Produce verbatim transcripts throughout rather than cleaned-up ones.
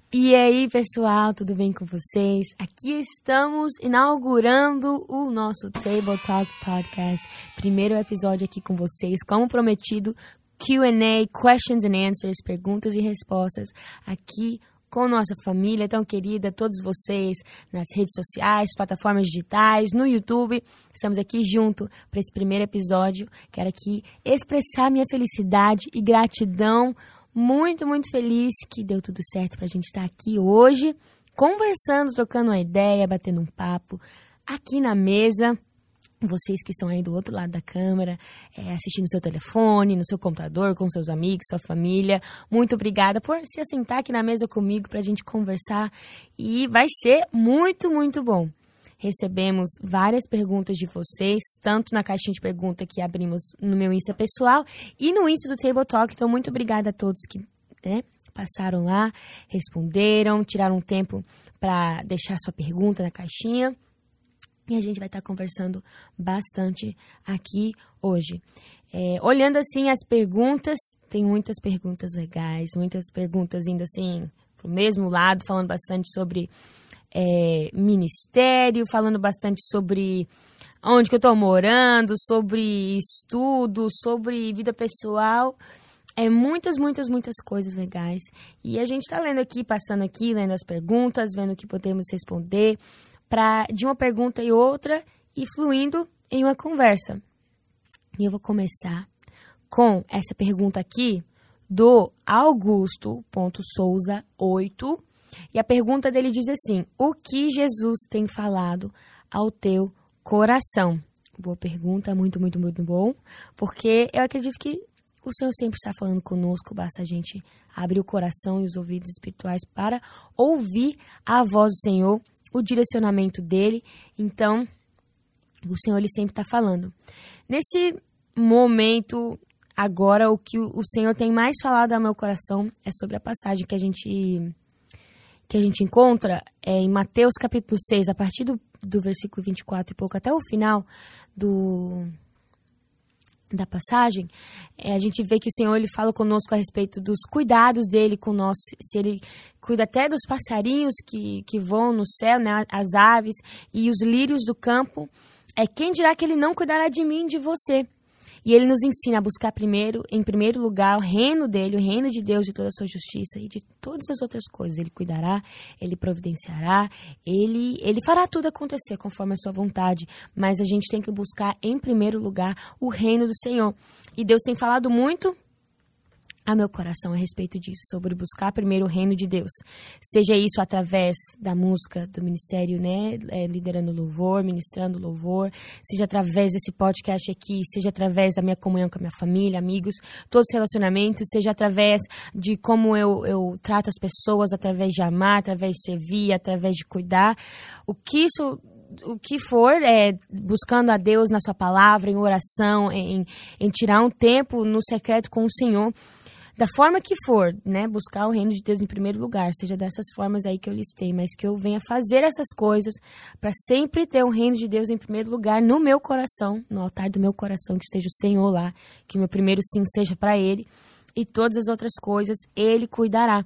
E aí, pessoal, tudo bem com vocês? Aqui estamos inaugurando o nosso Table Talk Podcast. Primeiro episódio aqui com vocês, como prometido, Q and A, Questions and Answers, perguntas e respostas, aqui com nossa família tão querida, todos vocês, nas redes sociais, plataformas digitais, no YouTube. Estamos aqui junto para esse primeiro episódio. Quero aqui expressar minha felicidade e gratidão. Muito, muito feliz que deu tudo certo para a gente estar aqui hoje, conversando, trocando uma ideia, batendo um papo aqui na mesa. Vocês que estão aí do outro lado da câmera, é, assistindo no seu telefone, no seu computador, com seus amigos, sua família. Muito obrigada por se assentar aqui na mesa comigo para a gente conversar. E vai ser muito, muito bom. Recebemos várias perguntas de vocês, tanto na caixinha de pergunta que abrimos no meu Insta pessoal e no Insta do Table Talk. Então, muito obrigada a todos que né, passaram lá, responderam, tiraram um tempo para deixar sua pergunta na caixinha. E a gente vai estar conversando bastante aqui hoje. É, olhando assim as perguntas, tem muitas perguntas legais, muitas perguntas indo assim pro mesmo lado, falando bastante sobre é, ministério, falando bastante sobre onde que eu tô morando, sobre estudo, sobre vida pessoal. É muitas, muitas, muitas coisas legais. E a gente tá lendo aqui, passando aqui, lendo as perguntas, vendo o que podemos responder, Pra, de uma pergunta e outra, e fluindo em uma conversa. E eu vou começar com essa pergunta aqui do Augusto Souza oito. E a pergunta dele diz assim: o que Jesus tem falado ao teu coração? Boa pergunta, muito, muito, muito bom. Porque eu acredito que o Senhor sempre está falando conosco, basta a gente abrir o coração e os ouvidos espirituais para ouvir a voz do Senhor, o direcionamento dele. Então, o Senhor ele sempre está falando. Nesse momento, agora, o que o Senhor tem mais falado ao meu coração é sobre a passagem que a gente, que a gente encontra é, em Mateus capítulo seis, a partir do, do versículo vinte e quatro e pouco até o final do... da passagem, é, a gente vê que o Senhor ele fala conosco a respeito dos cuidados dele com nós, se ele cuida até dos passarinhos que, que voam no céu, né, as aves e os lírios do campo, é quem dirá que ele não cuidará de mim, de você? E ele nos ensina a buscar primeiro, em primeiro lugar, o reino dele, o reino de Deus, de toda a sua justiça e de todas as outras coisas. Ele cuidará, ele providenciará, ele, ele fará tudo acontecer conforme a sua vontade. Mas a gente tem que buscar, em primeiro lugar, o reino do Senhor. E Deus tem falado muito a meu coração a respeito disso, sobre buscar primeiro o reino de Deus. Seja isso através da música, do ministério, né, é, liderando louvor, ministrando louvor, seja através desse podcast aqui, seja através da minha comunhão com a minha família, amigos, todos os relacionamentos, seja através de como eu, eu trato as pessoas, através de amar, através de servir, através de cuidar. O que isso... O que for, é, buscando a Deus na sua palavra, em oração, em, em tirar um tempo no secreto com o Senhor, da forma que for, né, buscar o reino de Deus em primeiro lugar, seja dessas formas aí que eu listei, mas que eu venha fazer essas coisas para sempre ter o reino de Deus em primeiro lugar no meu coração, no altar do meu coração, que esteja o Senhor lá, que o meu primeiro sim seja para Ele, e todas as outras coisas Ele cuidará.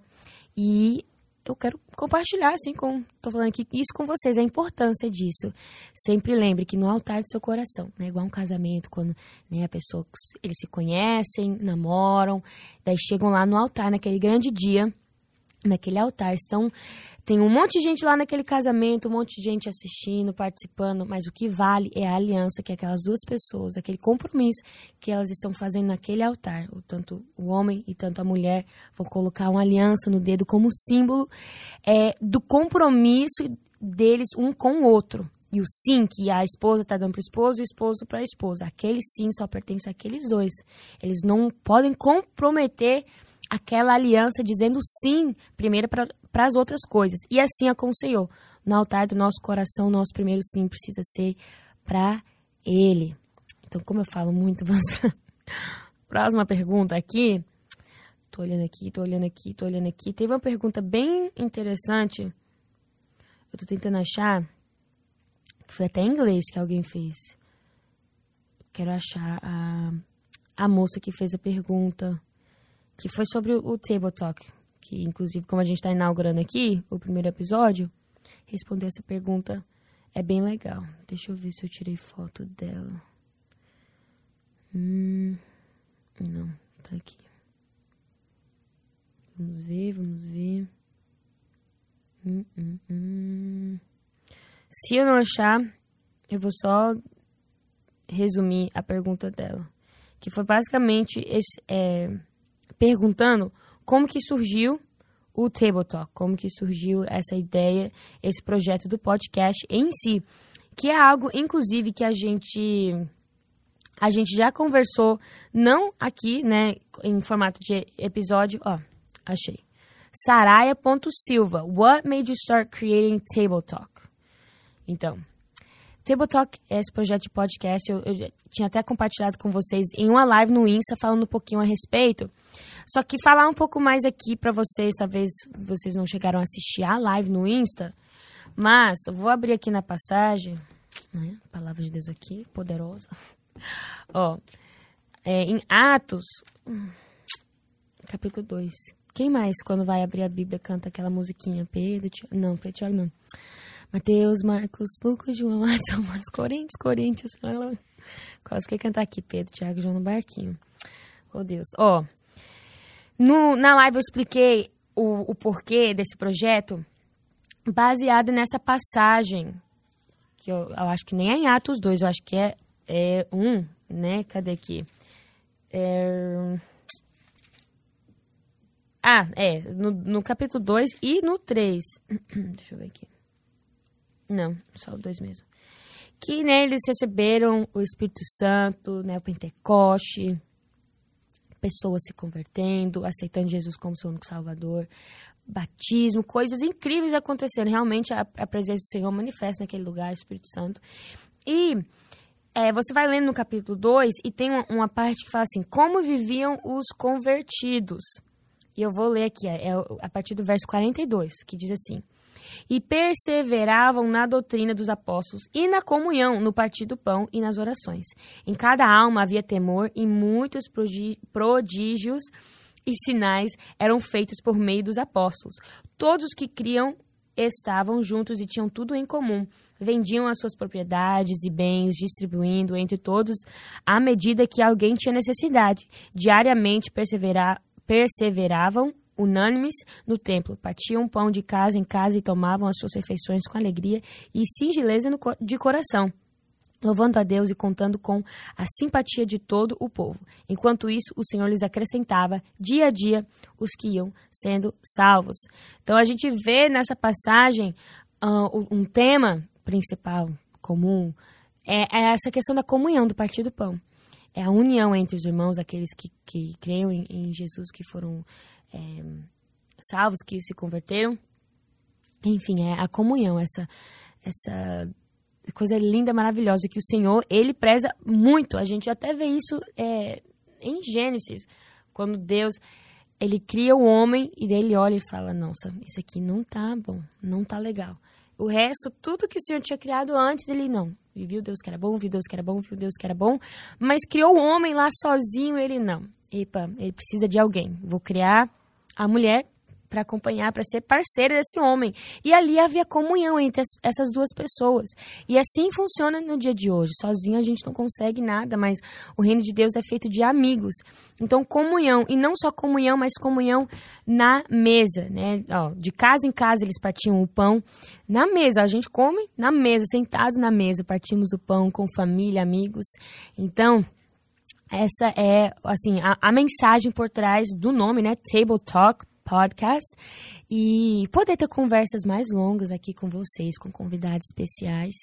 E eu quero compartilhar, assim, com, tô falando aqui isso com vocês, a importância disso. Sempre lembre que no altar do seu coração, né, igual um casamento, quando né, a pessoa, eles se conhecem, namoram, daí chegam lá no altar, naquele grande dia, naquele altar, estão, tem um monte de gente lá naquele casamento, um monte de gente assistindo, participando, mas o que vale é a aliança que aquelas duas pessoas, aquele compromisso que elas estão fazendo naquele altar, o, tanto o homem e tanto a mulher vão colocar uma aliança no dedo como símbolo é, do compromisso deles um com o outro. E o sim que a esposa está dando para o esposo e o esposo para a esposa. Aquele sim só pertence àqueles dois. Eles não podem comprometer aquela aliança dizendo sim primeiro para as outras coisas. E assim é com o Senhor. No altar do nosso coração, o nosso primeiro sim precisa ser para Ele. Então, como eu falo muito, vamos para próxima pergunta aqui. Tô olhando aqui, tô olhando aqui, tô olhando aqui. Teve uma pergunta bem interessante. Eu tô tentando achar, que foi até em inglês que alguém fez. Quero achar a, a moça que fez a pergunta, que foi sobre o, o Table Talk, que inclusive como a gente está inaugurando aqui, o primeiro episódio, responder essa pergunta é bem legal. Deixa eu ver se eu tirei foto dela. Hum, não, tá aqui. Vamos ver, vamos ver. Hum, hum, hum. Se eu não achar, eu vou só resumir a pergunta dela. Que foi basicamente esse, é, perguntando como que surgiu o Table Talk, como que surgiu essa ideia, esse projeto do podcast em si. Que é algo, inclusive, que a gente... A gente já conversou, não aqui, né, em formato de episódio, ó, achei. Saraya.silva, what made you start creating Table Talk? Então, Table Talk é esse projeto de podcast, eu, eu tinha até compartilhado com vocês em uma live no Insta, falando um pouquinho a respeito. Só que falar um pouco mais aqui pra vocês, talvez vocês não chegaram a assistir a live no Insta, mas eu vou abrir aqui na passagem, né, palavra de Deus aqui, poderosa. Ó, é, em Atos, capítulo dois. Quem mais, quando vai abrir a Bíblia, canta aquela musiquinha? Pedro, Tiago, não, Pedro, Tiago, não. Mateus, Marcos, Lucas, João, São Marcos, Coríntios, Coríntios. Quase que ia cantar aqui, Pedro, Tiago, João no barquinho. Oh, Deus. Ó, no, na live eu expliquei o, o porquê desse projeto baseado nessa passagem, que eu, eu acho que nem é em Atos dois, eu acho que é, é um, né? Cadê aqui? É... Ah, é, no, no capítulo dois e no três. Deixa eu ver aqui. Não, só o dois mesmo. Que, né, eles receberam o Espírito Santo, né, o Pentecoste, pessoas se convertendo, aceitando Jesus como seu único Salvador, batismo, coisas incríveis acontecendo. Realmente a, a presença do Senhor manifesta naquele lugar, o Espírito Santo. E é, você vai lendo no capítulo dois e tem uma, uma parte que fala assim, como viviam os convertidos. E eu vou ler aqui, é a partir do verso quarenta e dois, que diz assim: e perseveravam na doutrina dos apóstolos e na comunhão, no partir do pão e nas orações. Em cada alma havia temor e muitos prodígios e sinais eram feitos por meio dos apóstolos. Todos os que criam estavam juntos e tinham tudo em comum. Vendiam as suas propriedades e bens, distribuindo entre todos à medida que alguém tinha necessidade. Diariamente perseveravam perseveravam unânimes no templo, partiam pão de casa em casa e tomavam as suas refeições com alegria e singeleza no, de coração, louvando a Deus e contando com a simpatia de todo o povo. Enquanto isso, o Senhor lhes acrescentava dia a dia os que iam sendo salvos. Então a gente vê nessa passagem uh, um tema principal, comum, é, é essa questão da comunhão, do partir do pão. É a união entre os irmãos, aqueles que, que creem em, em Jesus, que foram é, salvos, que se converteram. Enfim, é a comunhão, essa, essa coisa linda, maravilhosa, que o Senhor, Ele preza muito. A gente até vê isso é, em Gênesis, quando Deus, Ele cria o homem e daí Ele olha e fala, nossa, isso aqui não tá bom, não tá legal. O resto, tudo que o Senhor tinha criado antes, Ele não. E viu Deus que era bom, viu Deus que era bom, viu Deus que era bom. Mas criou o homem lá sozinho, ele não. Epa, ele precisa de alguém. Vou criar a mulher para acompanhar, para ser parceira desse homem. E ali havia comunhão entre as, essas duas pessoas. E assim funciona no dia de hoje. Sozinho a gente não consegue nada, mas o reino de Deus é feito de amigos. Então, comunhão. E não só comunhão, mas comunhão na mesa, né? Ó, de casa em casa eles partiam o pão. Na mesa, a gente come na mesa, sentados na mesa. Partimos o pão com família, amigos. Então, essa é, assim, a, a mensagem por trás do nome, né? Table Talk Podcast, e poder ter conversas mais longas aqui com vocês, com convidados especiais.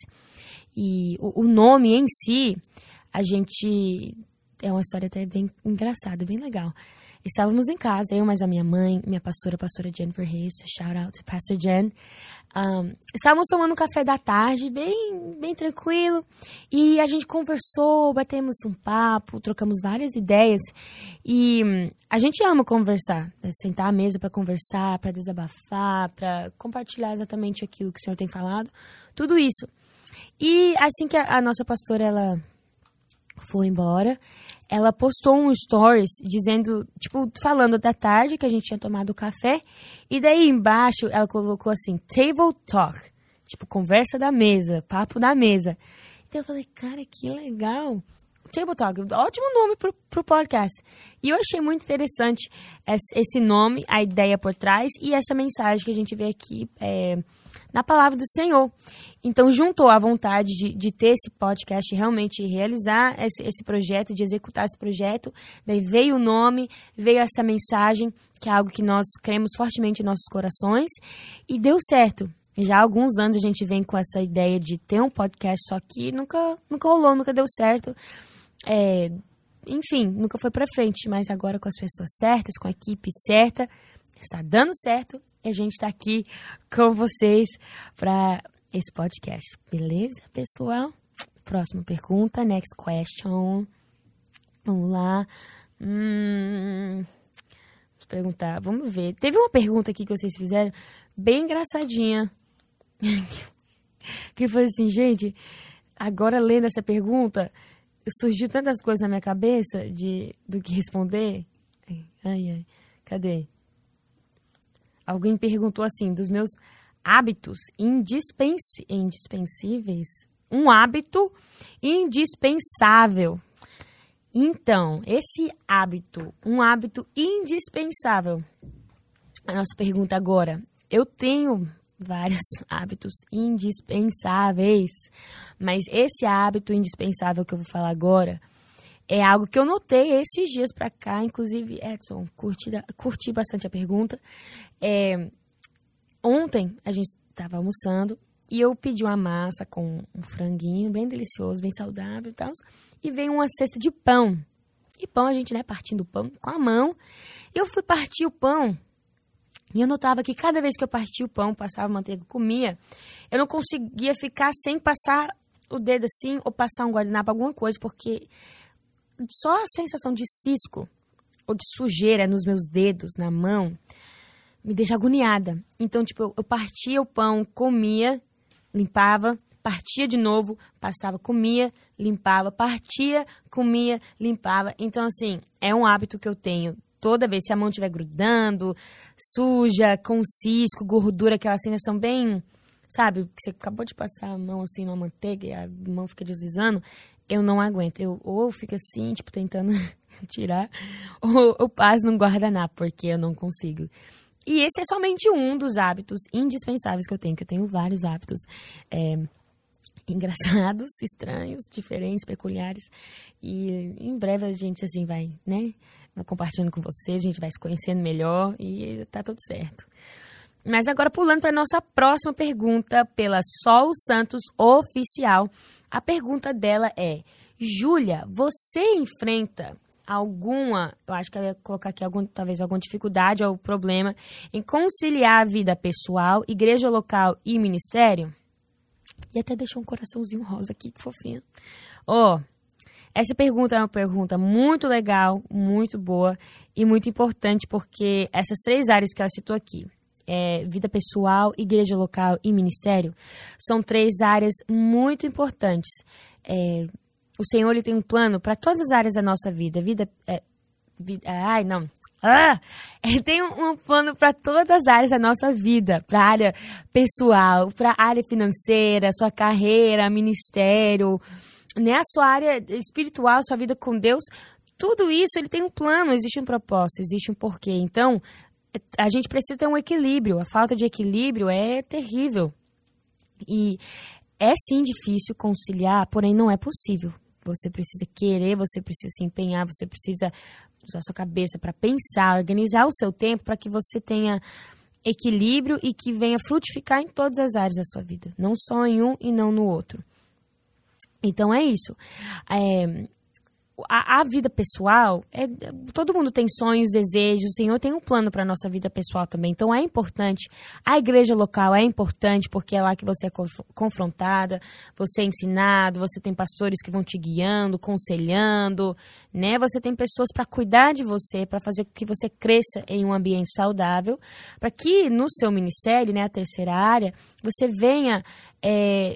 E o, o nome em si, a gente... É uma história até bem engraçada, bem legal. Estávamos em casa, eu mais a minha mãe, minha pastora, a pastora Jennifer Reis, shout out to Pastor Jen. Um, estávamos tomando um café da tarde, bem, bem tranquilo, e a gente conversou, batemos um papo, trocamos várias ideias, e um, a gente ama conversar, né? Sentar à mesa para conversar, para desabafar, para compartilhar exatamente aquilo que o Senhor tem falado, tudo isso. E assim que a, a nossa pastora, ela foi embora, ela postou um stories dizendo, tipo, falando da tarde que a gente tinha tomado café. E daí embaixo ela colocou assim, table talk. Tipo, conversa da mesa, papo da mesa. Então eu falei, cara, que legal. Table Talk, ótimo nome pro, pro podcast. E eu achei muito interessante esse nome, a ideia por trás e essa mensagem que a gente vê aqui é, na palavra do Senhor. Então, juntou a vontade de, de ter esse podcast, realmente realizar esse, esse projeto, de executar esse projeto. Daí veio o nome, veio essa mensagem, que é algo que nós cremos fortemente em nossos corações. E deu certo. Já há alguns anos a gente vem com essa ideia de ter um podcast, só que nunca, nunca rolou, nunca deu certo. É, enfim, nunca foi pra frente, mas agora com as pessoas certas, com a equipe certa, está dando certo e a gente está aqui com vocês para esse podcast. Beleza, pessoal? Próxima pergunta, next question. Vamos lá. Hum, vou perguntar, vamos ver. Teve uma pergunta aqui que vocês fizeram bem engraçadinha. Que foi assim, gente, agora lendo essa pergunta, surgiu tantas coisas na minha cabeça de, do que responder. Ai, ai, cadê? Alguém perguntou assim, dos meus hábitos indispens, indispensíveis. Um hábito indispensável. Então, esse hábito, um hábito indispensável. A nossa pergunta agora. Eu tenho vários hábitos indispensáveis, mas esse hábito indispensável que eu vou falar agora é algo que eu notei esses dias pra cá. Inclusive, Edson, curti, curti bastante a pergunta. É, ontem a gente estava almoçando e eu pedi uma massa com um franguinho bem delicioso, bem saudável e tal, e veio uma cesta de pão. E pão, a gente, né, partindo o pão com a mão. Eu fui partir o pão e eu notava que cada vez que eu partia o pão, passava manteiga, comia, eu não conseguia ficar sem passar o dedo assim ou passar um guardanapo, alguma coisa, porque só a sensação de cisco ou de sujeira nos meus dedos, na mão, me deixa agoniada. Então, tipo, eu, eu partia o pão, comia, limpava, partia de novo, passava, comia, limpava, partia, comia, limpava. Então, assim, é um hábito que eu tenho. Toda vez, se a mão estiver grudando, suja, com cisco, gordura, aquela sensação bem, sabe, que você acabou de passar a mão assim numa manteiga e a mão fica deslizando, eu não aguento. Eu, ou eu fico assim, tipo, tentando tirar, ou eu passo num guardanapo, porque eu não consigo. E esse é somente um dos hábitos indispensáveis que eu tenho, que eu tenho vários hábitos é, engraçados, estranhos, diferentes, peculiares. E em breve a gente, assim, vai, né, compartilhando com vocês, a gente vai se conhecendo melhor e tá tudo certo. Mas agora, pulando para a nossa próxima pergunta, pela Sol Santos Oficial. A pergunta dela é: Júlia, você enfrenta alguma, eu acho que ela ia colocar aqui algum, talvez alguma dificuldade ou problema em conciliar a vida pessoal, igreja local e ministério? E até deixou um coraçãozinho rosa aqui, que fofinho. Ó, oh, essa pergunta é uma pergunta muito legal, muito boa e muito importante, porque essas três áreas que ela citou aqui, é, vida pessoal, igreja local e ministério, são três áreas muito importantes. É, o Senhor, ele tem um plano para todas as áreas da nossa vida. Vida, é, vida ai, não. Ah, ele tem um, um plano para todas as áreas da nossa vida, para a área pessoal, para a área financeira, sua carreira, ministério, né, a sua área espiritual, sua vida com Deus. Tudo isso, ele tem um plano, existe um propósito, existe um porquê. Então, a gente precisa ter um equilíbrio. A falta de equilíbrio é terrível. E é sim difícil conciliar, porém não é possível. Você precisa querer, você precisa se empenhar, você precisa usar sua cabeça para pensar, organizar o seu tempo para que você tenha equilíbrio e que venha frutificar em todas as áreas da sua vida. Não só em um e não no outro. Então é isso. É, a, a vida pessoal, é, todo mundo tem sonhos, desejos, o Senhor tem um plano para a nossa vida pessoal também. Então é importante, a igreja local é importante porque é lá que você é confrontada, você é ensinado, você tem pastores que vão te guiando, conselhando, né? Você tem pessoas para cuidar de você, para fazer com que você cresça em um ambiente saudável, para que no seu ministério, né, a terceira área, você venha... É,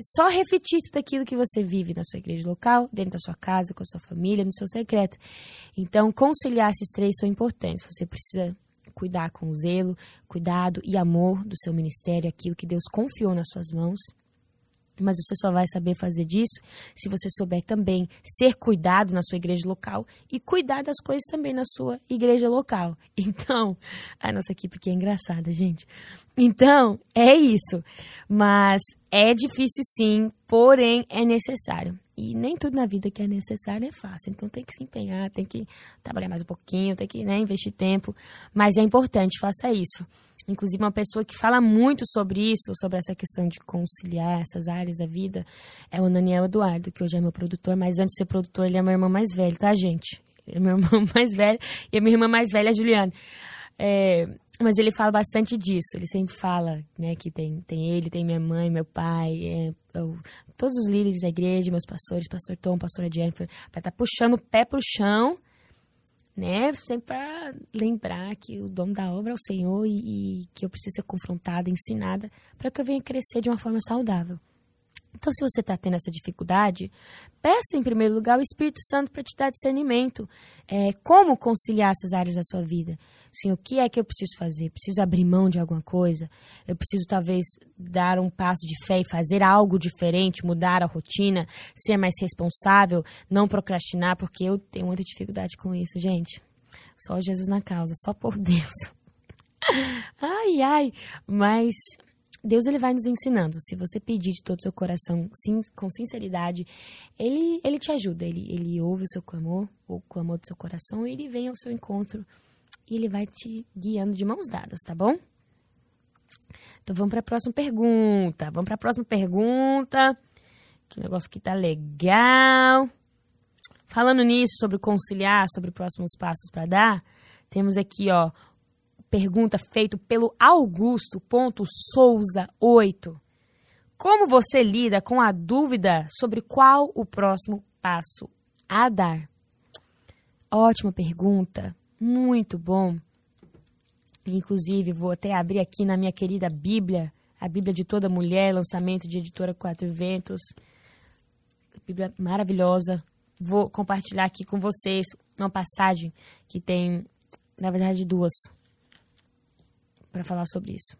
só refletir tudo aquilo que você vive na sua igreja local, dentro da sua casa, com a sua família, no seu secreto. Então, conciliar esses três são importantes. Você precisa cuidar com zelo, cuidado e amor do seu ministério, aquilo que Deus confiou nas suas mãos. Mas você só vai saber fazer disso se você souber também ser cuidado na sua igreja local e cuidar das coisas também na sua igreja local. Então, a nossa equipe aqui é engraçada, gente. Então, é isso. Mas é difícil sim, porém é necessário. E nem tudo na vida que é necessário é fácil. Então tem que se empenhar, tem que trabalhar mais um pouquinho, tem que, né, investir tempo. Mas é importante, faça isso. Inclusive, uma pessoa que fala muito sobre isso, sobre essa questão de conciliar essas áreas da vida, é o Daniel Eduardo, que hoje é meu produtor, mas antes de ser produtor, ele é meu irmão mais velho, tá, gente? Ele é meu irmão mais velho e a minha irmã mais velha, a Juliana. É, mas ele fala bastante disso, ele sempre fala, né, que tem, tem ele, tem minha mãe, meu pai, é, eu, todos os líderes da igreja, meus pastores, pastor Tom, pastora Jennifer, para estar tá puxando o pé pro chão, né, sempre para lembrar que o dono da obra é o Senhor e, e que eu preciso ser confrontada, ensinada, para que eu venha crescer de uma forma saudável. Então, se você está tendo essa dificuldade, peça em primeiro lugar o Espírito Santo para te dar discernimento. É, como conciliar essas áreas da sua vida? Assim, o que é que eu preciso fazer? Preciso abrir mão de alguma coisa? Eu preciso, talvez, dar um passo de fé e fazer algo diferente, mudar a rotina, ser mais responsável, não procrastinar, porque eu tenho muita dificuldade com isso, gente. Só Jesus na causa, só por Deus. Ai, ai, mas Deus, ele vai nos ensinando. Se você pedir de todo o seu coração, sim, com sinceridade, ele, ele te ajuda. Ele, ele ouve o seu clamor, ou o clamor do seu coração, e ele vem ao seu encontro. E ele vai te guiando de mãos dadas, tá bom? Então, vamos para a próxima pergunta. Vamos para a próxima pergunta. Que negócio aqui tá legal. Falando nisso, sobre conciliar, sobre próximos passos para dar, temos aqui, ó, pergunta feita pelo Augusto Souza oito. Como você lida com a dúvida sobre qual o próximo passo a dar? Ótima pergunta, muito bom. Inclusive, vou até abrir aqui na minha querida Bíblia, a Bíblia de Toda Mulher, lançamento de Editora Quatro Ventos. Bíblia maravilhosa. Vou compartilhar aqui com vocês uma passagem que tem, na verdade, duas, para falar sobre isso.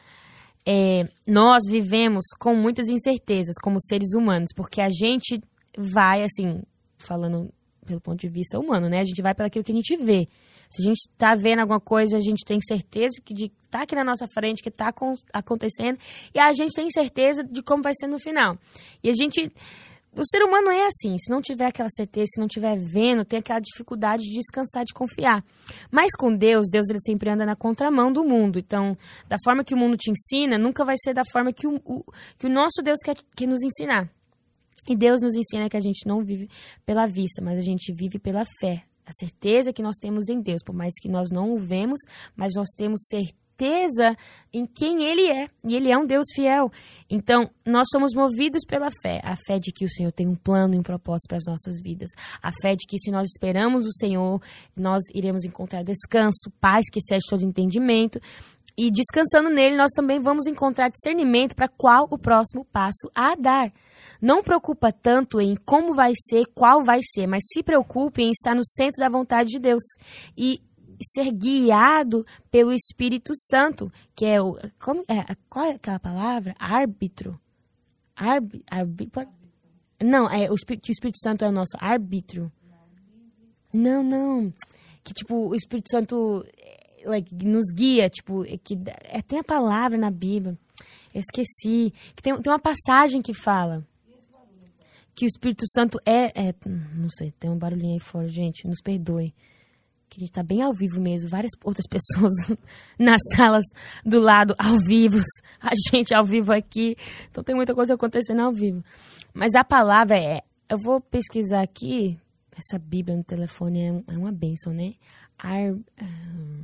É, nós vivemos com muitas incertezas como seres humanos, porque a gente vai, assim, falando pelo ponto de vista humano, né? A gente vai pelo aquilo que a gente vê. Se a gente está vendo alguma coisa, a gente tem certeza que está aqui na nossa frente, que está acontecendo, e a gente tem certeza de como vai ser no final. E a gente... O ser humano é assim, se não tiver aquela certeza, se não estiver vendo, tem aquela dificuldade de descansar, de confiar. Mas com Deus, Deus ele sempre anda na contramão do mundo. Então, da forma que o mundo te ensina, nunca vai ser da forma que o, o, que o nosso Deus quer, quer nos ensinar. E Deus nos ensina que a gente não vive pela vista, mas a gente vive pela fé. A certeza que nós temos em Deus, por mais que nós não o vemos, mas nós temos certeza em quem Ele é, e Ele é um Deus fiel. Então, nós somos movidos pela fé, a fé de que o Senhor tem um plano e um propósito para as nossas vidas, a fé de que se nós esperamos o Senhor, nós iremos encontrar descanso, paz que excede todo entendimento, e descansando nele, nós também vamos encontrar discernimento para qual o próximo passo a dar. Não preocupa tanto em como vai ser, qual vai ser, mas se preocupe em estar no centro da vontade de Deus e ser guiado pelo Espírito Santo, que é o... Como, é, qual é aquela palavra? Árbitro. Arbi, arbi, não, é o Espírito, que o Espírito Santo é o nosso árbitro. Não, não. Que, tipo, o Espírito Santo like, nos guia, tipo, que é, tem a palavra na Bíblia. Eu esqueci. Que tem, tem uma passagem que fala que o Espírito Santo é, é... Não sei, tem um barulhinho aí fora, gente. Nos perdoe. Que a gente tá bem ao vivo mesmo, várias outras pessoas nas salas do lado ao vivo, a gente ao vivo aqui, então tem muita coisa acontecendo ao vivo. Mas a palavra é, eu vou pesquisar aqui, essa Bíblia no telefone é, é uma bênção, né? Ar, um,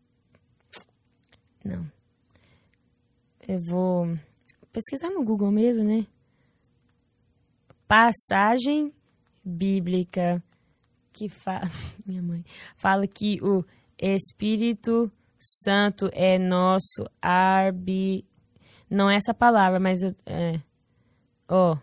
não, eu vou pesquisar no Google mesmo, né? Passagem bíblica que fala, minha mãe, fala que o Espírito Santo é nosso árbitro, não é essa palavra, mas eu, é, Ó.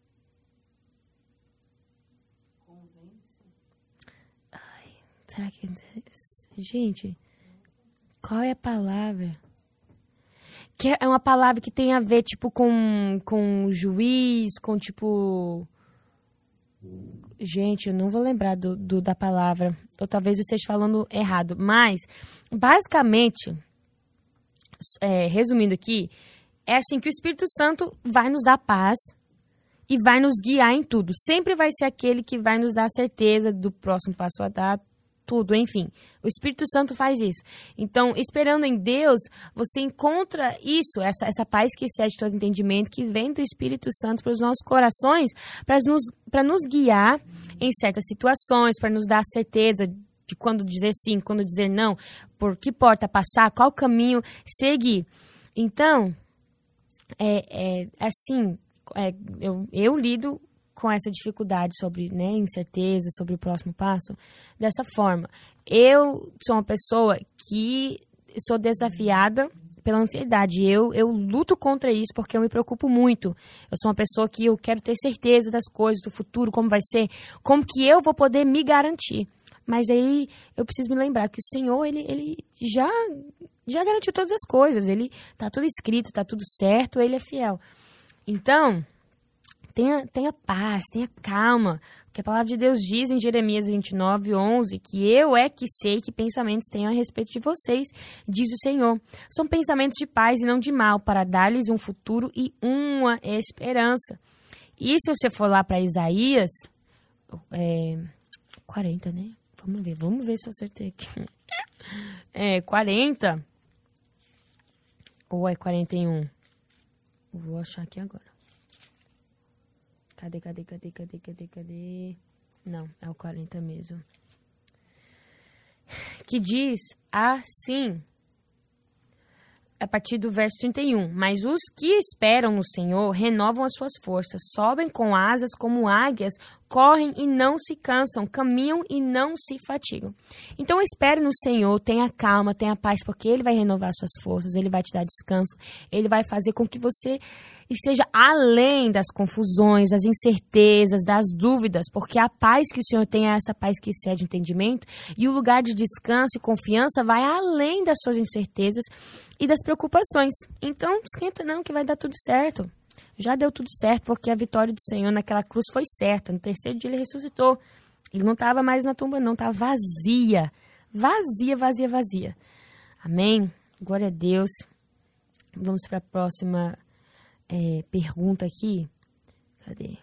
Ai, será que... Gente, qual é a palavra? Que é uma palavra que tem a ver, tipo, com, com juiz, com, tipo... Gente, eu não vou lembrar do, do, da palavra. Ou talvez eu esteja falando errado. Mas, basicamente, é, resumindo aqui, é assim que o Espírito Santo vai nos dar paz e vai nos guiar em tudo. Sempre vai ser aquele que vai nos dar certeza do próximo passo a dar, tudo, enfim. O Espírito Santo faz isso. Então, esperando em Deus, você encontra isso, essa, essa paz que excede todo entendimento, que vem do Espírito Santo para os nossos corações, para nos, para nos guiar em certas situações, para nos dar certeza de quando dizer sim, quando dizer não, por que porta passar, qual caminho seguir. Então, é, é assim, é, eu, eu lido com essa dificuldade sobre, né, incerteza, sobre o próximo passo, dessa forma. Eu sou uma pessoa que sou desafiada pela ansiedade. Eu, eu luto contra isso porque eu me preocupo muito. Eu sou uma pessoa que eu quero ter certeza das coisas, do futuro, como vai ser, como que eu vou poder me garantir. Mas aí eu preciso me lembrar que o Senhor, ele, ele já, já garantiu todas as coisas. Ele tá tudo escrito, tá tudo certo, ele é fiel. Então... Tenha, tenha paz, tenha calma, porque a palavra de Deus diz em Jeremias vinte e nove, onze, que eu é que sei que pensamentos tenho a respeito de vocês, diz o Senhor. São pensamentos de paz e não de mal, para dar-lhes um futuro e uma esperança. E se você for lá para Isaías, é, quarenta, né? Vamos ver, vamos ver se eu acertei aqui. É, quarenta, ou é quarenta e um? Vou achar aqui agora. Cadê, cadê, cadê, cadê, cadê, cadê? Não, é o quarenta mesmo. Que diz assim, a partir do verso trinta e um. Mas os que esperam no Senhor renovam as suas forças, sobem com asas como águias, correm e não se cansam, caminham e não se fatigam. Então espere no Senhor, tenha calma, tenha paz, porque Ele vai renovar suas forças, Ele vai te dar descanso, Ele vai fazer com que você esteja além das confusões, das incertezas, das dúvidas, porque a paz que o Senhor tem é essa paz que excede o entendimento, e o lugar de descanso e confiança vai além das suas incertezas e das preocupações. Então, esquenta não, que vai dar tudo certo. Já deu tudo certo, porque a vitória do Senhor naquela cruz foi certa. No terceiro dia Ele ressuscitou. Ele não estava mais na tumba, não. Estava vazia. Vazia, vazia, vazia. Amém? Glória a Deus. Vamos para a próxima é, pergunta aqui. Cadê?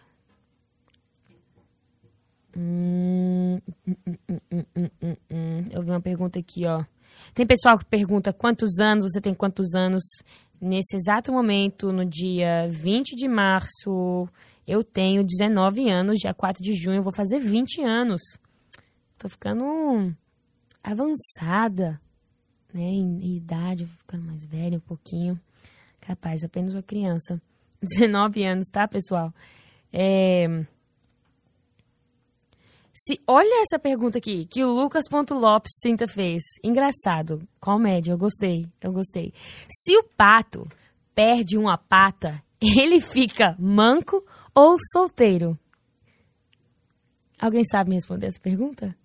Hum, hum, hum, hum, hum, hum, hum. Eu vi uma pergunta aqui, ó. Tem pessoal que pergunta quantos anos, você tem quantos anos? Nesse exato momento, no dia vinte de março, eu tenho dezenove anos. Dia quatro de junho eu vou fazer vinte anos. Tô ficando avançada, né, em, em idade, vou ficando mais velha um pouquinho. Capaz, apenas uma criança. dezenove anos, tá, pessoal? É... Se, olha essa pergunta aqui, que o Lucas.Lopes trinta fez. Engraçado. Comédia, eu gostei, eu gostei. Se o pato perde uma pata, ele fica manco ou solteiro? Alguém sabe me responder essa pergunta?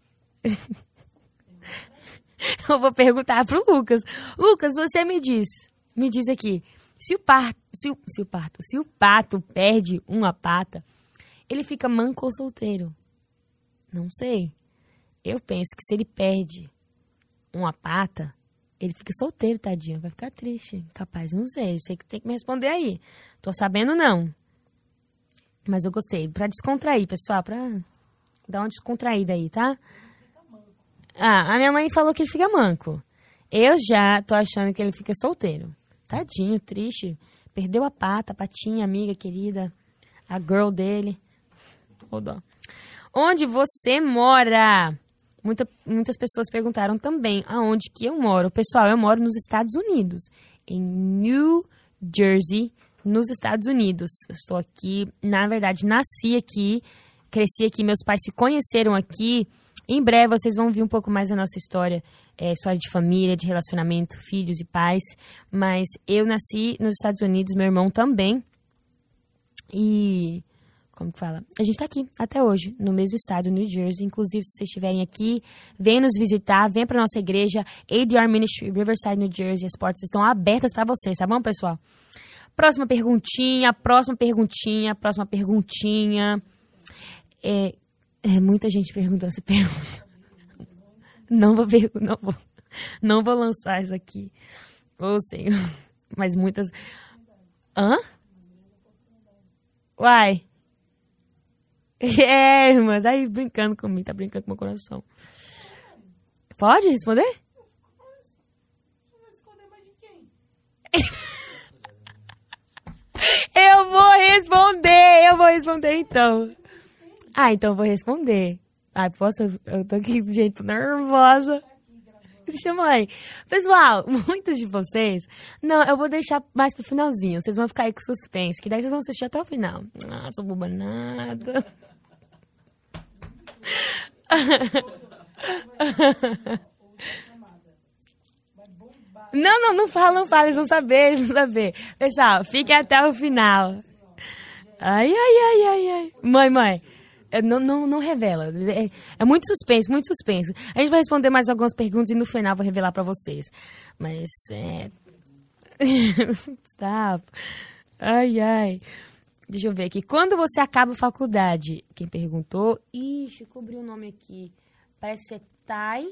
Eu vou perguntar pro Lucas. Lucas, você me diz, me diz aqui, se o, par, se, o, se, o pato, se o pato perde uma pata, ele fica manco ou solteiro? Não sei. Eu penso que se ele perde uma pata, ele fica solteiro, tadinho. Vai ficar triste. Capaz, não sei. Sei que tem que me responder aí. Tô sabendo, não. Mas eu gostei. Pra descontrair, pessoal. Pra dar uma descontraída aí, tá? Ah, a minha mãe falou que ele fica manco. Eu já tô achando que ele fica solteiro. Tadinho, triste. Perdeu a pata, a patinha, amiga querida. A girl dele. Ô, dó. Onde você mora? Muita, muitas pessoas perguntaram também aonde que eu moro. Pessoal, eu moro nos Estados Unidos, em New Jersey, nos Estados Unidos. Eu estou aqui, na verdade, nasci aqui, cresci aqui, meus pais se conheceram aqui. Em breve vocês vão ver um pouco mais da nossa história, é, história de família, de relacionamento, filhos e pais. Mas eu nasci nos Estados Unidos, meu irmão também. E, como que fala? A gente tá aqui, até hoje, no mesmo estado, New Jersey. Inclusive, se vocês estiverem aqui, venham nos visitar, venham pra nossa igreja, A D R Ministry, Riverside, New Jersey. As portas estão abertas pra vocês, tá bom, pessoal? Próxima perguntinha, próxima perguntinha, próxima perguntinha. É, é muita gente perguntando essa pergunta. Não vou, não vou, não vou lançar isso aqui. Ou sei, mas muitas... Hã? Uai. É, irmã, tá aí brincando comigo, tá brincando com o meu coração. Pode responder? Responder mais de quem? Eu vou responder, eu vou responder então. Ah, então eu vou responder. Ai, posso? Eu tô aqui de jeito nervosa. Chama aí. Pessoal, muitos de vocês... Não, eu vou deixar mais pro finalzinho. Vocês vão ficar aí com suspense, que daí vocês vão assistir até o final. Ah, sou boba nada. Não, não, não fala, não fala. Eles vão saber, eles vão saber. Pessoal, fiquem até o final. Ai, ai, ai, ai, ai. Mãe, mãe. Não, não, não revela. É, é muito suspense, muito suspense. A gente vai responder mais algumas perguntas e no final vou revelar pra vocês. Mas, é... Stop. Ai, ai. Deixa eu ver aqui. Quando você acaba a faculdade? Quem perguntou? Ixi, cobriu o nome aqui. Parece ser Thay...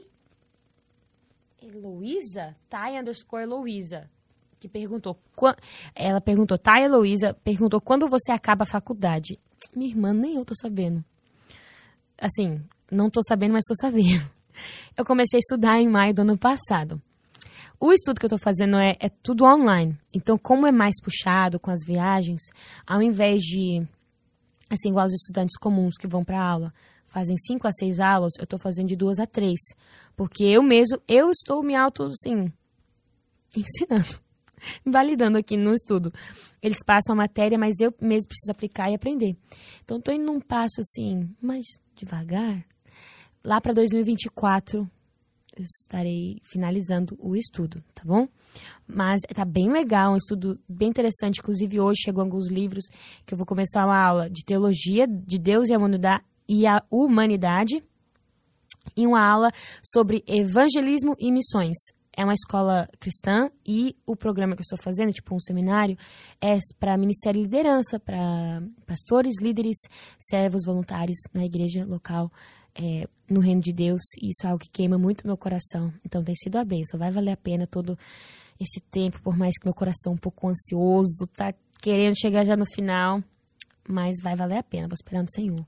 Heloísa? Thay underscore Heloísa. Que perguntou... Ela perguntou, Thay Heloísa, perguntou quando você acaba a faculdade. Minha irmã, nem eu tô sabendo. Assim, não tô sabendo, mas tô sabendo. Eu comecei a estudar em maio do ano passado. O estudo que eu tô fazendo é, é tudo online. Então, como é mais puxado com as viagens, ao invés de, assim, igual os estudantes comuns que vão pra aula, fazem cinco a seis aulas, eu tô fazendo de duas a três. Porque eu mesmo, eu estou me auto, assim, ensinando. Validando aqui no estudo. Eles passam a matéria, mas eu mesmo preciso aplicar e aprender. Então, estou indo num passo assim, mais devagar. Lá para dois mil e vinte e quatro, eu estarei finalizando o estudo, tá bom? Mas tá bem legal, um estudo bem interessante. Inclusive, hoje chegou alguns livros que eu vou começar uma aula de teologia de Deus e a humanidade, e a humanidade e uma aula sobre evangelismo e missões. É uma escola cristã e o programa que eu estou fazendo, tipo um seminário, é para ministério e liderança, para pastores, líderes, servos, voluntários na igreja local, é, no reino de Deus. E isso é algo que queima muito meu coração. Então tem sido a bênção. Vai valer a pena todo esse tempo, por mais que meu coração um pouco ansioso, tá querendo chegar já no final. Mas vai valer a pena, vou esperar no Senhor.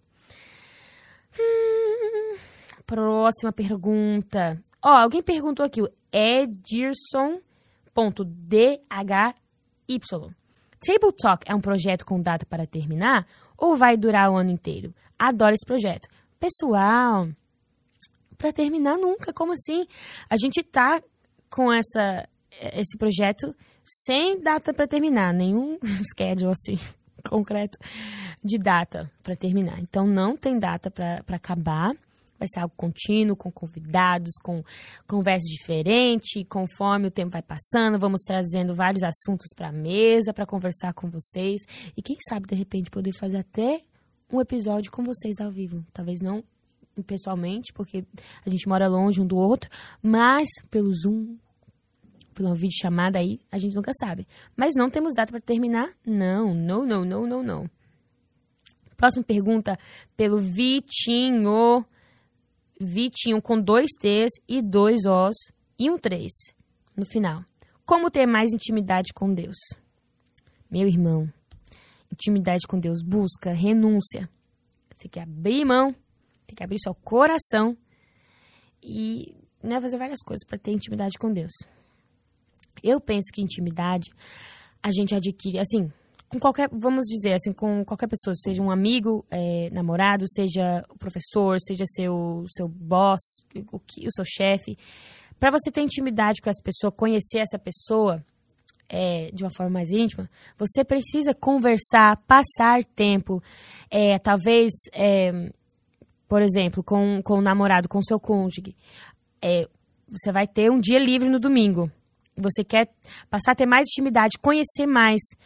Hum, próxima pergunta. Ó, oh, alguém perguntou aqui, o edirson ponto d h y. Table Talk é um projeto com data para terminar ou vai durar o ano inteiro? Adoro esse projeto. Pessoal, para terminar nunca, como assim? A gente tá com essa, esse projeto sem data para terminar, nenhum schedule assim, concreto de data para terminar. Então não tem data para acabar. Vai ser algo contínuo, com convidados, com conversas diferentes. Conforme o tempo vai passando, vamos trazendo vários assuntos para a mesa, para conversar com vocês. E quem sabe, de repente, poder fazer até um episódio com vocês ao vivo. Talvez não pessoalmente, porque a gente mora longe um do outro. Mas pelo Zoom, pela videochamada aí, a gente nunca sabe. Mas não temos data para terminar? Não, não, não, não, não, não. Próxima pergunta pelo Vitinho... Vitinho com dois T's e dois O's e um três no final. Como ter mais intimidade com Deus? Meu irmão, intimidade com Deus busca renúncia. Tem que abrir mão, tem que abrir seu coração e, né, fazer várias coisas para ter intimidade com Deus. Eu penso que intimidade a gente adquire, assim... Com qualquer, vamos dizer assim, com qualquer pessoa, seja um amigo, é, namorado, seja o professor, seja seu, seu boss, o, o seu chefe. Para você ter intimidade com essa pessoa, conhecer essa pessoa é, de uma forma mais íntima, você precisa conversar, passar tempo, é, talvez, é, por exemplo, com, com o namorado, com o seu cônjuge. É, você vai ter um dia livre no domingo. Você quer passar a ter mais intimidade, conhecer mais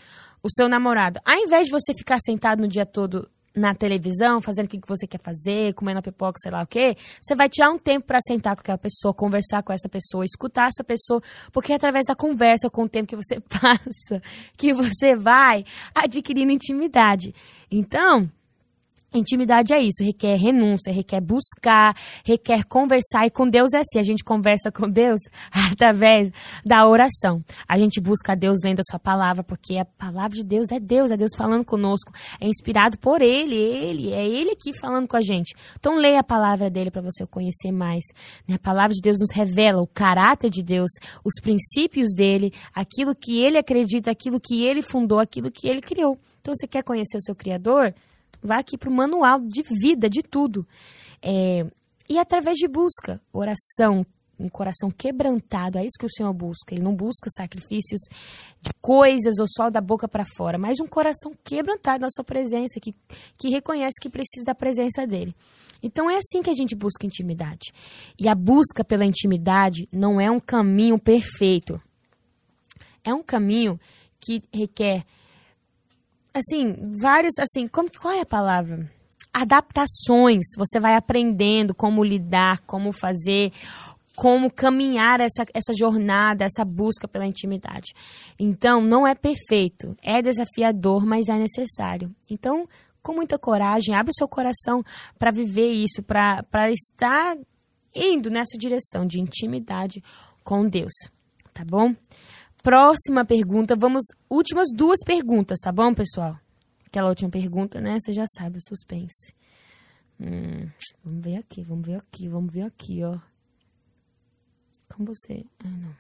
o seu namorado, ao invés de você ficar sentado no dia todo na televisão, fazendo o que você quer fazer, comendo a pipoca, sei lá o quê, você vai tirar um tempo para sentar com aquela pessoa, conversar com essa pessoa, escutar essa pessoa, porque é através da conversa, com o tempo que você passa, que você vai adquirindo intimidade. Então, intimidade é isso, requer renúncia, requer buscar, requer conversar, e com Deus é assim, a gente conversa com Deus através da oração. A gente busca a Deus lendo a sua palavra, porque a palavra de Deus é Deus, é Deus falando conosco, é inspirado por Ele, Ele, é Ele aqui falando com a gente. Então leia a palavra dele para você conhecer mais. A palavra de Deus nos revela o caráter de Deus, os princípios dele, aquilo que ele acredita, aquilo que ele fundou, aquilo que ele criou. Então você quer conhecer o seu Criador? Vai aqui para o manual de vida, de tudo. É, e através de busca, oração, um coração quebrantado, é isso que o Senhor busca. Ele não busca sacrifícios de coisas ou só da boca para fora, mas um coração quebrantado na sua presença, que, que reconhece que precisa da presença dele. Então é assim que a gente busca intimidade. E a busca pela intimidade não é um caminho perfeito. É um caminho que requer... Assim, várias, assim, como, qual é a palavra? Adaptações. Você vai aprendendo como lidar, como fazer, como caminhar essa, essa jornada, essa busca pela intimidade. Então, não é perfeito, é desafiador, mas é necessário. Então, com muita coragem, abre o seu coração para viver isso, para estar indo nessa direção de intimidade com Deus, tá bom? Próxima pergunta, vamos, últimas duas perguntas, tá bom, pessoal? Aquela última pergunta, né, você já sabe, o suspense. Hum, vamos ver aqui, vamos ver aqui, vamos ver aqui, ó. Como você... Ah, não.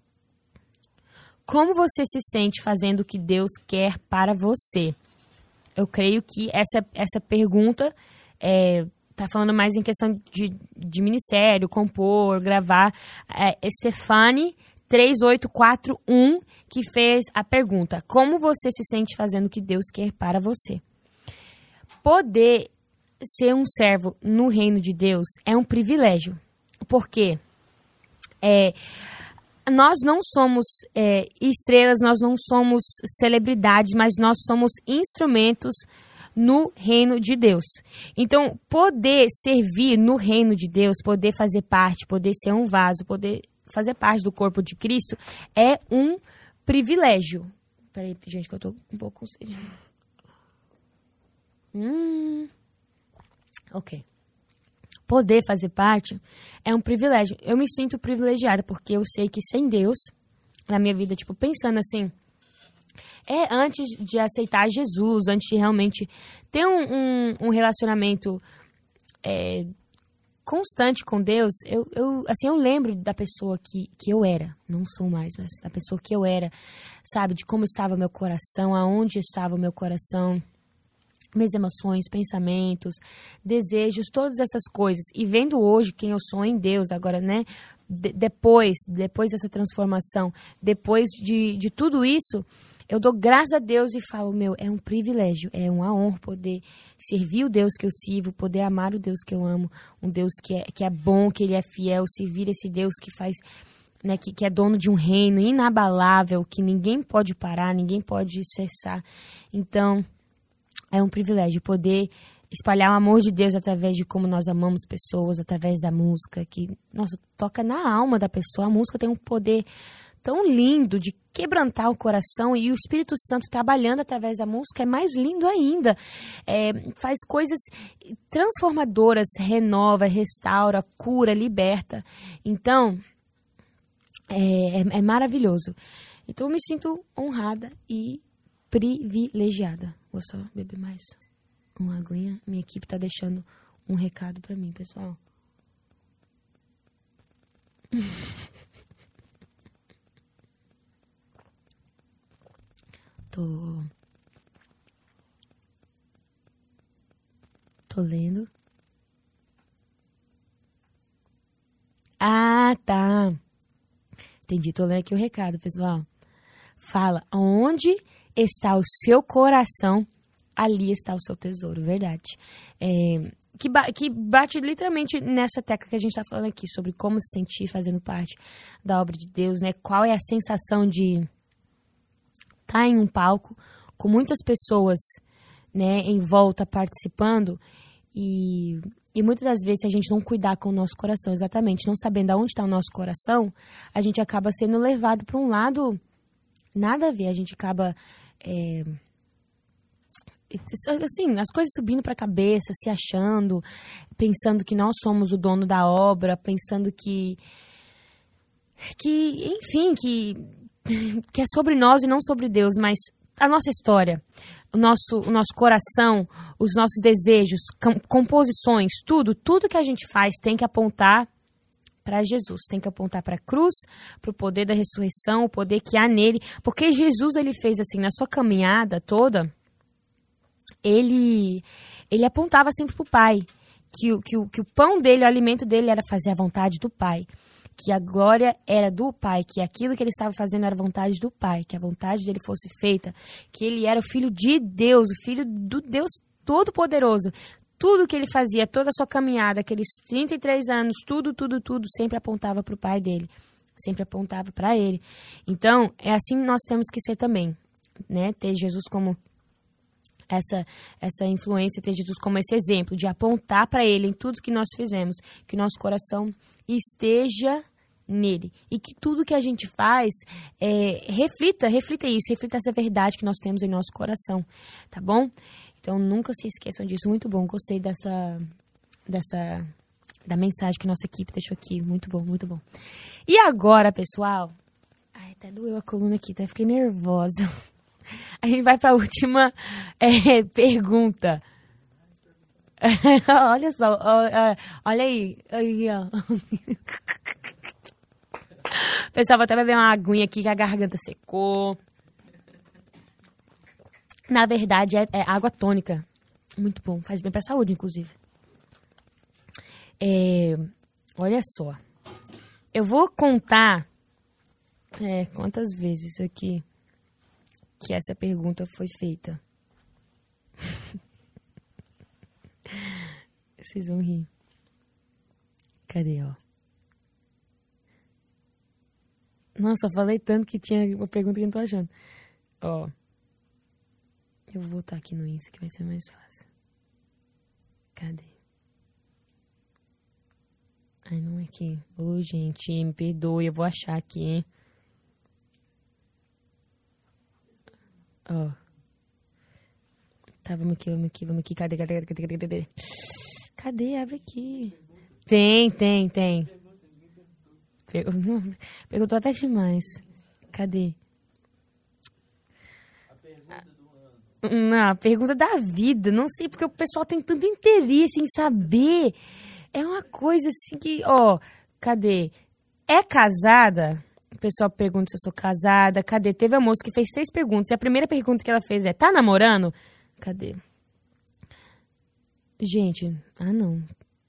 Como você se sente fazendo o que Deus quer para você? Eu creio que essa, essa pergunta é, tá falando mais em questão de, de ministério, compor, gravar. É, Stefane... três oito quatro um, que fez a pergunta: como você se sente fazendo o que Deus quer para você? Poder ser um servo no reino de Deus é um privilégio, porque é, nós não somos é, estrelas, nós não somos celebridades, mas nós somos instrumentos no reino de Deus. Então, poder servir no reino de Deus, poder fazer parte, poder ser um vaso, poder fazer parte do corpo de Cristo é um privilégio. Peraí, gente, que eu tô um pouco com sede. Hum. Ok. Poder fazer parte é um privilégio. Eu me sinto privilegiada, porque eu sei que sem Deus, na minha vida, tipo, pensando assim, é antes de aceitar Jesus, antes de realmente ter um, um, um relacionamento é, constante com Deus, eu, eu, assim, eu lembro da pessoa que, que eu era, não sou mais, mas da pessoa que eu era, sabe, de como estava meu coração, aonde estava o meu coração, minhas emoções, pensamentos, desejos, todas essas coisas, e vendo hoje quem eu sou em Deus, agora, né, de, depois, depois dessa transformação, depois de, de tudo isso, eu dou graças a Deus e falo, meu, é um privilégio, é uma honra poder servir o Deus que eu sirvo, poder amar o Deus que eu amo, um Deus que é, que é bom, que ele é fiel, servir esse Deus que faz, né, que, que é dono de um reino inabalável, que ninguém pode parar, ninguém pode cessar. Então, é um privilégio poder espalhar o amor de Deus através de como nós amamos pessoas, através da música, que, nossa, toca na alma da pessoa. A música tem um poder tão lindo de quebrantar o coração, e o Espírito Santo trabalhando através da música é mais lindo ainda. É, faz coisas transformadoras, renova, restaura, cura, liberta. Então, é, é, é maravilhoso. Então, eu me sinto honrada e privilegiada. Vou só beber mais uma aguinha. Minha equipe tá deixando um recado pra mim, pessoal. Tô... Tô lendo. Ah, tá. Entendi. Tô lendo aqui o recado, pessoal. Fala, onde está o seu coração, ali está o seu tesouro. Verdade. É, que, ba- que bate literalmente nessa tecla que a gente tá falando aqui, sobre como se sentir fazendo parte da obra de Deus, né? Qual é a sensação de estar em um palco com muitas pessoas, né, em volta participando, e, e muitas das vezes, se a gente não cuidar com o nosso coração, exatamente, não sabendo aonde está o nosso coração, a gente acaba sendo levado para um lado nada a ver, a gente acaba, é, assim, as coisas subindo para a cabeça, se achando, pensando que nós somos o dono da obra, pensando que, que enfim, que, que é sobre nós e não sobre Deus, mas a nossa história, o nosso, o nosso coração, os nossos desejos, composições, tudo, tudo que a gente faz tem que apontar para Jesus, tem que apontar para a cruz, para o poder da ressurreição, o poder que há nele, porque Jesus, ele fez assim, na sua caminhada toda, ele, ele apontava sempre para o Pai, que, o- que, o- que o pão dele, o alimento dele era fazer a vontade do Pai, que a glória era do Pai, que aquilo que ele estava fazendo era a vontade do Pai, que a vontade dele fosse feita, que ele era o Filho de Deus, o Filho do Deus Todo-Poderoso. Tudo que ele fazia, toda a sua caminhada, aqueles trinta e três anos, tudo, tudo, tudo, sempre apontava para o Pai dele, sempre apontava para ele. Então, é assim que nós temos que ser também, né? Ter Jesus como essa, essa influência, ter Jesus como esse exemplo, de apontar para ele em tudo que nós fizemos, que o nosso coração esteja nele. E que tudo que a gente faz, é, reflita, reflita isso, reflita essa verdade que nós temos em nosso coração, tá bom? Então, nunca se esqueçam disso. Muito bom, gostei dessa, dessa, da mensagem que a nossa equipe deixou aqui. Muito bom, muito bom. E agora, pessoal, ai, até doeu a coluna aqui, até fiquei nervosa. A gente vai para a última é, pergunta. Olha só, ó, ó, olha aí. aí ó. Pessoal, vou até beber uma aguinha aqui que a garganta secou. Na verdade, é, é água tônica. Muito bom, faz bem para a saúde, inclusive. É, olha só. Eu vou contar é, quantas vezes aqui que essa pergunta foi feita. Vocês vão rir. Cadê, ó? Nossa, eu falei tanto que tinha uma pergunta que eu não tô achando. Ó. Eu vou voltar aqui no Insta que vai ser mais fácil. Cadê? Ai, não é aqui. Ô, gente, me perdoe, eu vou achar aqui, hein? Ó. Tá, vamos aqui, vamos aqui, vamos aqui. Cadê, cadê, cadê, cadê, cadê? Cadê? Abre aqui. Tem, tem, tem. Pergun- Perguntou até demais. Cadê? Não, a pergunta da vida. Não sei, porque o pessoal tem tanto interesse em saber. É uma coisa assim que, ó, cadê? É casada? O pessoal pergunta se eu sou casada. Cadê? Teve a moça que fez seis perguntas. E a primeira pergunta que ela fez é, tá namorando? Cadê? Gente, ah não.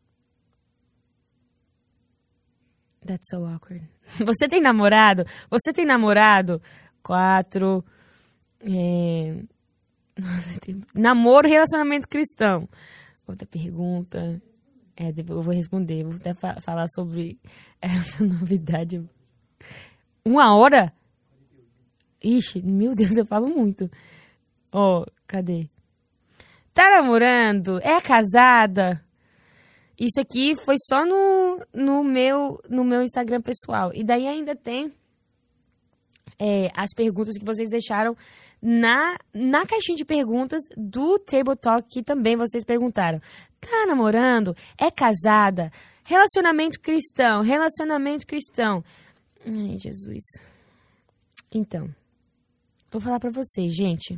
That's so awkward. Você tem namorado? Você tem namorado? Quatro. É... Nossa, tem... Namoro, relacionamento cristão. Outra pergunta. É, eu vou responder. Vou até fa- falar sobre essa novidade. Uma hora? Ixi, meu Deus, eu falo muito. Ó, cadê? Tá namorando? É casada? Isso aqui foi só no, no, meu, no meu Instagram pessoal. E daí ainda tem é, as perguntas que vocês deixaram na, na caixinha de perguntas do Table Talk, que também vocês perguntaram. Tá namorando? É casada? Relacionamento cristão? Relacionamento cristão? Ai, Jesus. Então, vou falar pra vocês, gente.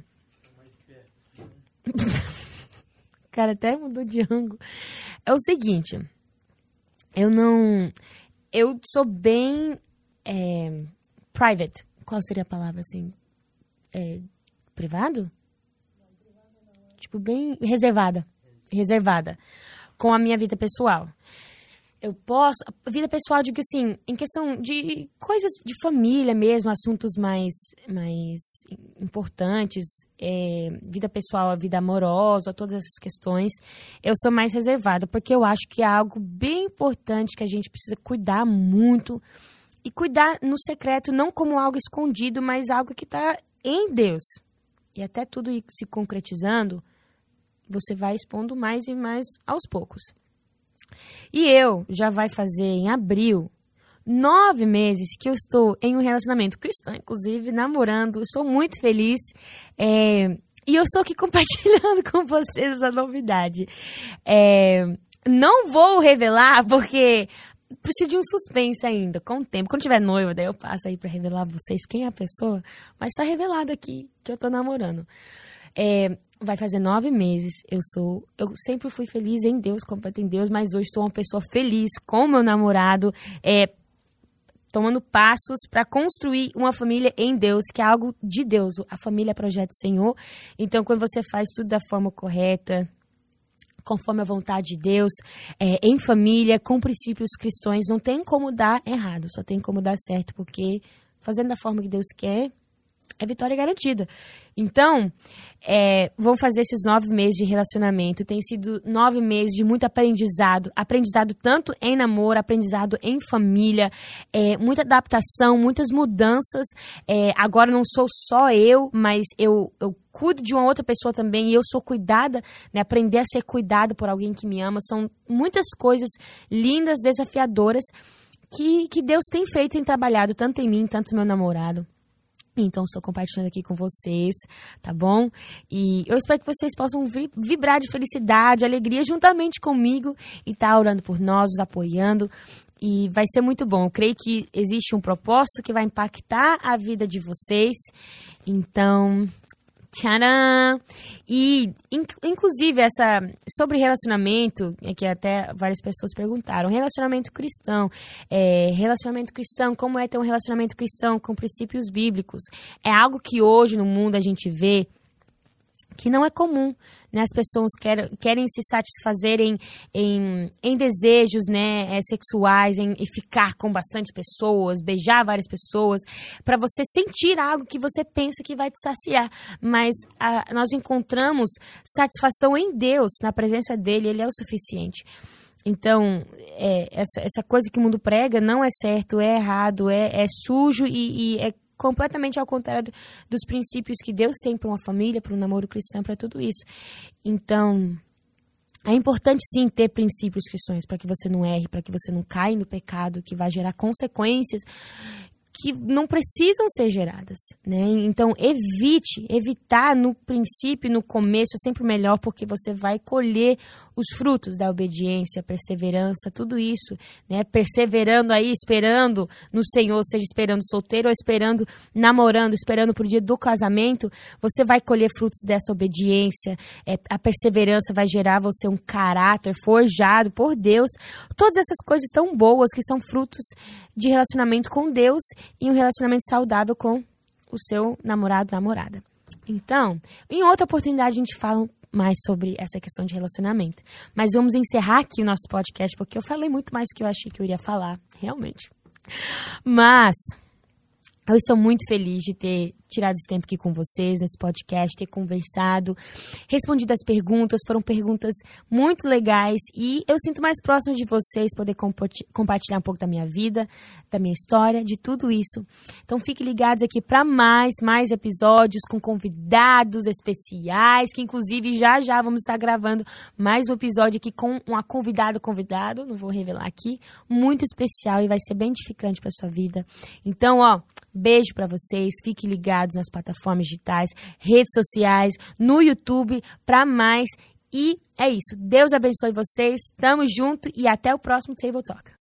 O cara até mudou de ângulo. É o seguinte, eu não... Eu sou bem é, private. Qual seria a palavra, assim? É, privado? Tipo, bem reservada. Reservada. Com a minha vida pessoal. Eu posso... Vida pessoal, digo assim, em questão de coisas de família mesmo, assuntos mais, mais importantes, é, vida pessoal, vida amorosa, todas essas questões, eu sou mais reservada, porque eu acho que é algo bem importante que a gente precisa cuidar muito, e cuidar no secreto, não como algo escondido, mas algo que está em Deus. e até tudo ir se concretizando, você vai expondo mais e mais aos poucos. E eu já vai fazer em abril nove meses que eu estou em um relacionamento cristão, inclusive, namorando. Estou muito feliz. É, e eu estou aqui compartilhando com vocês essa novidade. É, não vou revelar, porque preciso de um suspense ainda, com o tempo. Quando tiver noiva, daí eu passo aí para revelar a vocês quem é a pessoa. Mas está revelado aqui que eu estou namorando. É, vai fazer nove meses. Eu sou, eu sempre fui feliz em Deus, completo em Deus, mas hoje sou uma pessoa feliz com meu namorado, é, tomando passos para construir uma família em Deus, que é algo de Deus. A família é projeto do Senhor. Então, quando você faz tudo da forma correta, conforme a vontade de Deus, é, em família, com princípios cristãos, não tem como dar errado, só tem como dar certo, porque fazendo da forma que Deus quer, é vitória garantida. Então, é, vão fazer esses nove meses de relacionamento. Tem sido nove meses de muito aprendizado. Aprendizado tanto em namoro, aprendizado em família. É, muita adaptação, muitas mudanças. É, agora não sou só eu, mas eu, eu cuido de uma outra pessoa também. E eu sou cuidada, né? Aprender a ser cuidada por alguém que me ama. São muitas coisas lindas, desafiadoras, que, que Deus tem feito, tem trabalhado tanto em mim, tanto no meu namorado. Então, estou compartilhando aqui com vocês, tá bom? E eu espero que vocês possam vibrar de felicidade, alegria juntamente comigo e estar tá orando por nós, nos apoiando. E vai ser muito bom. Eu creio que existe um propósito que vai impactar a vida de vocês. Então, tcharam! E, inclusive, essa, sobre relacionamento, é que até várias pessoas perguntaram, relacionamento cristão, é, relacionamento cristão, como é ter um relacionamento cristão com princípios bíblicos? É algo que hoje no mundo a gente vê que não é comum, né? As pessoas querem, querem se satisfazerem em, em desejos, né, é, sexuais, em, em ficar com bastante pessoas, beijar várias pessoas, para você sentir algo que você pensa que vai te saciar. Mas a, nós encontramos satisfação em Deus, na presença dele, ele é o suficiente. Então, é, essa, essa coisa que o mundo prega não é certo, é errado, é, é sujo e, e é completamente ao contrário dos princípios que Deus tem para uma família, para um namoro cristão, para tudo isso. Então, é importante sim ter princípios cristãos para que você não erre, para que você não caia no pecado, que vai gerar consequências que não precisam ser geradas, né? Então, evite, evitar no princípio, no começo, é sempre melhor, porque você vai colher os frutos da obediência, perseverança, tudo isso, né? Perseverando aí, esperando no Senhor, seja esperando solteiro ou esperando namorando, esperando pro dia do casamento, você vai colher frutos dessa obediência. É, a perseverança vai gerar você um caráter forjado por Deus. Todas essas coisas tão boas que são frutos de relacionamento com Deus e um relacionamento saudável com o seu namorado, namorada. Então, em outra oportunidade a gente fala mais sobre essa questão de relacionamento. Mas vamos encerrar aqui o nosso podcast, porque eu falei muito mais do que eu achei que eu iria falar, realmente. Mas eu estou muito feliz de ter tirado esse tempo aqui com vocês, nesse podcast, ter conversado, respondido as perguntas, foram perguntas muito legais e eu sinto mais próximo de vocês, poder compartilhar um pouco da minha vida, da minha história, de tudo isso. Então fiquem ligados aqui para mais, mais episódios com convidados especiais, que inclusive já já vamos estar gravando mais um episódio aqui com uma convidada, convidado, não vou revelar aqui, muito especial e vai ser bem edificante para sua vida. Então, ó, beijo para vocês, fiquem ligados nas plataformas digitais, redes sociais, no YouTube, para mais. E é isso. Deus abençoe vocês. Tamo junto e até o próximo Table Talk.